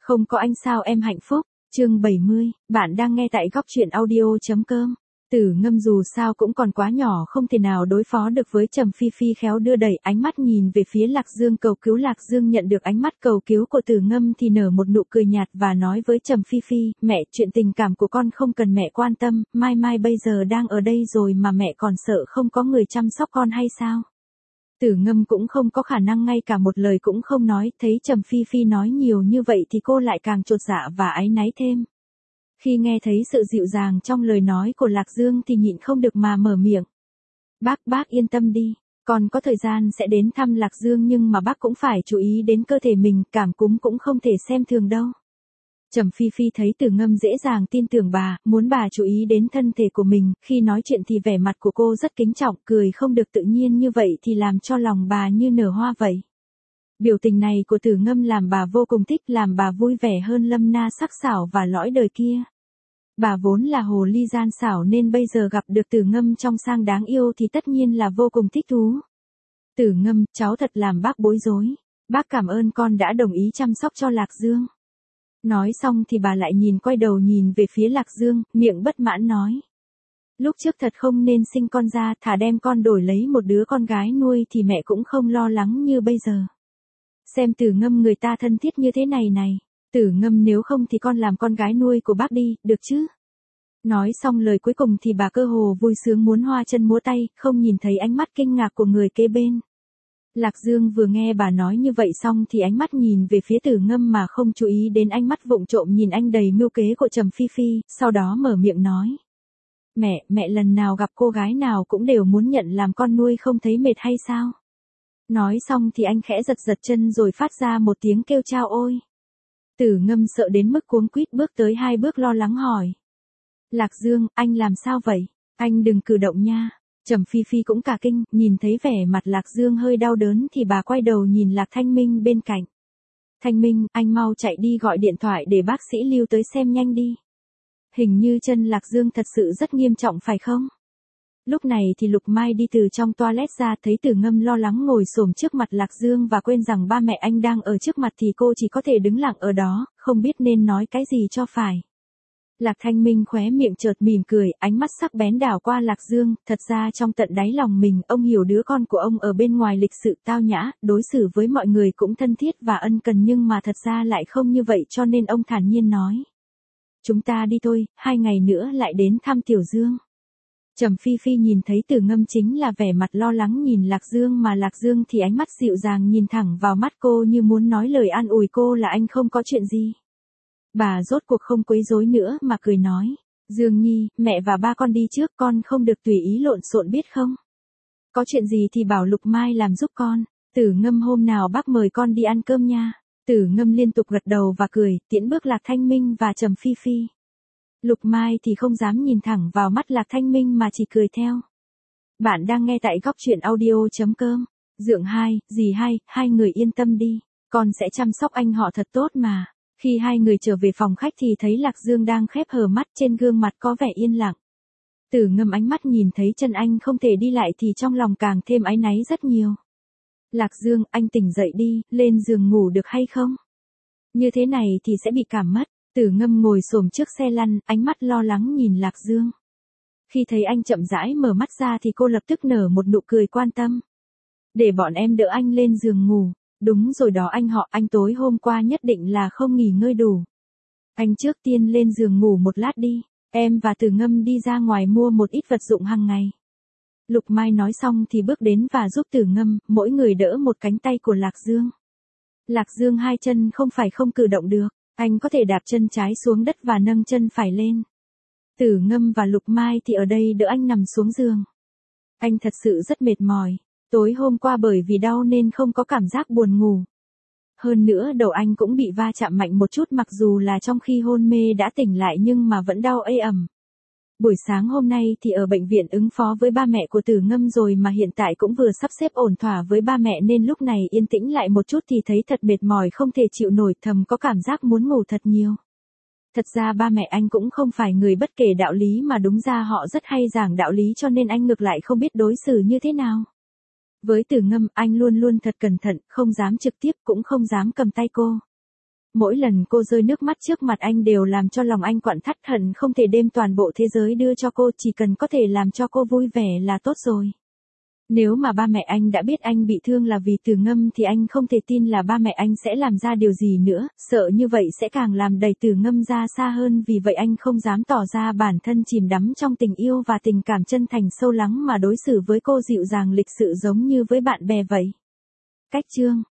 Không có anh sao em hạnh phúc, chương 70, bạn đang nghe tại góc truyện audio.com. Tử Ngâm dù sao cũng còn quá nhỏ không thể nào đối phó được với Trầm Phi Phi khéo đưa đẩy ánh mắt nhìn về phía Lạc Dương cầu cứu. Lạc Dương nhận được ánh mắt cầu cứu của Tử Ngâm thì nở một nụ cười nhạt và nói với Trầm Phi Phi, mẹ, chuyện tình cảm của con không cần mẹ quan tâm, Mai Mai bây giờ đang ở đây rồi mà mẹ còn sợ không có người chăm sóc con hay sao? Tử Ngâm cũng không có khả năng ngay cả một lời cũng không nói, thấy Trầm Phi Phi nói nhiều như vậy thì cô lại càng chột dạ và áy náy thêm. Khi nghe thấy sự dịu dàng trong lời nói của Lạc Dương thì nhịn không được mà mở miệng. Bác yên tâm đi, con có thời gian sẽ đến thăm Lạc Dương nhưng mà bác cũng phải chú ý đến cơ thể mình, cảm cúm cũng không thể xem thường đâu. Trầm Phi Phi thấy Tử Ngâm dễ dàng tin tưởng bà, muốn bà chú ý đến thân thể của mình, khi nói chuyện thì vẻ mặt của cô rất kính trọng, cười không được tự nhiên như vậy thì làm cho lòng bà như nở hoa vậy. Biểu tình này của Tử Ngâm làm bà vô cùng thích, làm bà vui vẻ hơn Lâm Na sắc sảo và lõi đời kia. Bà vốn là hồ ly gian xảo nên bây giờ gặp được Tử Ngâm trong sang đáng yêu thì tất nhiên là vô cùng thích thú. Tử Ngâm, cháu thật làm bác bối rối. Bác cảm ơn con đã đồng ý chăm sóc cho Lạc Dương. Nói xong thì bà lại quay đầu nhìn về phía Lạc Dương, miệng bất mãn nói. Lúc trước thật không nên sinh con ra, thà đem con đổi lấy một đứa con gái nuôi thì mẹ cũng không lo lắng như bây giờ. Xem Tử Ngâm người ta thân thiết như thế này này. Tử Ngâm, nếu không thì con làm con gái nuôi của bác đi, được chứ? Nói xong lời cuối cùng thì bà cơ hồ vui sướng muốn hoa chân múa tay, không nhìn thấy ánh mắt kinh ngạc của người kế bên. Lạc Dương vừa nghe bà nói như vậy xong thì ánh mắt nhìn về phía Tử Ngâm mà không chú ý đến ánh mắt vụng trộm nhìn anh đầy mưu kế của Trầm Phi Phi, sau đó mở miệng nói. Mẹ lần nào gặp cô gái nào cũng đều muốn nhận làm con nuôi không thấy mệt hay sao? Nói xong thì anh khẽ giật chân rồi phát ra một tiếng kêu chao ôi. Tử Ngâm sợ đến mức cuống quýt bước tới 2 bước lo lắng hỏi. Lạc Dương, anh làm sao vậy? Anh đừng cử động nha. Trầm Phi Phi cũng cả kinh, nhìn thấy vẻ mặt Lạc Dương hơi đau đớn thì bà quay đầu nhìn Lạc Thanh Minh bên cạnh. Thanh Minh, anh mau chạy đi gọi điện thoại để bác sĩ Lưu tới xem nhanh đi. Hình như chân Lạc Dương thật sự rất nghiêm trọng phải không? Lúc này thì Lục Mai đi từ trong toilet ra, thấy Tử Ngâm lo lắng ngồi xổm trước mặt Lạc Dương và quên rằng ba mẹ anh đang ở trước mặt thì cô chỉ có thể đứng lặng ở đó, không biết nên nói cái gì cho phải. Lạc Thanh Minh khóe miệng chợt mỉm cười, ánh mắt sắc bén đảo qua Lạc Dương, thật ra trong tận đáy lòng mình, ông hiểu đứa con của ông ở bên ngoài lịch sự tao nhã, đối xử với mọi người cũng thân thiết và ân cần nhưng mà thật ra lại không như vậy cho nên ông thản nhiên nói. Chúng ta đi thôi, 2 ngày nữa lại đến thăm Tiểu Dương. Trầm Phi Phi nhìn thấy Tử Ngâm chính là vẻ mặt lo lắng nhìn Lạc Dương mà Lạc Dương thì ánh mắt dịu dàng nhìn thẳng vào mắt cô như muốn nói lời an ủi cô là anh không có chuyện gì. Bà rốt cuộc không quấy rối nữa mà cười nói, Dương Nhi, mẹ và ba con đi trước, con không được tùy ý lộn xộn biết không? Có chuyện gì thì bảo Lục Mai làm giúp con, Tử Ngâm hôm nào bác mời con đi ăn cơm nha. Tử Ngâm liên tục gật đầu và cười, tiễn bước Lạc Thanh Minh và Trầm Phi Phi. Lục Mai thì không dám nhìn thẳng vào mắt Lạc Thanh Minh mà chỉ cười theo. Bạn đang nghe tại góc truyện audio.com. Dượng dì hai người yên tâm đi, con sẽ chăm sóc anh họ thật tốt mà. Khi 2 người trở về phòng khách thì thấy Lạc Dương đang khép hờ mắt, trên gương mặt có vẻ yên lặng. Tử Ngâm ánh mắt nhìn thấy chân anh không thể đi lại thì trong lòng càng thêm áy náy rất nhiều. Lạc Dương, anh tỉnh dậy đi, lên giường ngủ được hay không? Như thế này thì sẽ bị cảm mất. Tử Ngâm ngồi xổm trước xe lăn, ánh mắt lo lắng nhìn Lạc Dương. Khi thấy anh chậm rãi mở mắt ra thì cô lập tức nở một nụ cười quan tâm. Để bọn em đỡ anh lên giường ngủ. Đúng rồi đó anh tối hôm qua nhất định là không nghỉ ngơi đủ. Anh trước tiên lên giường ngủ một lát đi, em và Tử Ngâm đi ra ngoài mua một ít vật dụng hàng ngày. Lục Mai nói xong thì bước đến và giúp Tử Ngâm, mỗi người đỡ một cánh tay của Lạc Dương. Lạc Dương 2 chân không phải không cử động được, anh có thể đạp chân trái xuống đất và nâng chân phải lên. Tử Ngâm và Lục Mai thì ở đây đỡ anh nằm xuống giường. Anh thật sự rất mệt mỏi. Tối hôm qua bởi vì đau nên không có cảm giác buồn ngủ. Hơn nữa đầu anh cũng bị va chạm mạnh một chút mặc dù là trong khi hôn mê đã tỉnh lại nhưng mà vẫn đau ê ẩm. Buổi sáng hôm nay thì ở bệnh viện ứng phó với ba mẹ của Tử Ngâm rồi mà hiện tại cũng vừa sắp xếp ổn thỏa với ba mẹ nên lúc này yên tĩnh lại một chút thì thấy thật mệt mỏi không thể chịu nổi, thầm có cảm giác muốn ngủ thật nhiều. Thật ra ba mẹ anh cũng không phải người bất kể đạo lý mà đúng ra họ rất hay giảng đạo lý cho nên anh ngược lại không biết đối xử như thế nào. Với Tử Ngâm, anh luôn luôn thật cẩn thận, không dám trực tiếp cũng không dám cầm tay cô. Mỗi lần cô rơi nước mắt trước mặt anh đều làm cho lòng anh quặn thắt, hận không thể đem toàn bộ thế giới đưa cho cô, chỉ cần có thể làm cho cô vui vẻ là tốt rồi. Nếu mà ba mẹ anh đã biết anh bị thương là vì Từ Ngâm thì anh không thể tin là ba mẹ anh sẽ làm ra điều gì nữa, sợ như vậy sẽ càng làm đẩy Từ Ngâm ra xa hơn, vì vậy anh không dám tỏ ra bản thân chìm đắm trong tình yêu và tình cảm chân thành sâu lắng mà đối xử với cô dịu dàng lịch sự giống như với bạn bè vậy. Cách chương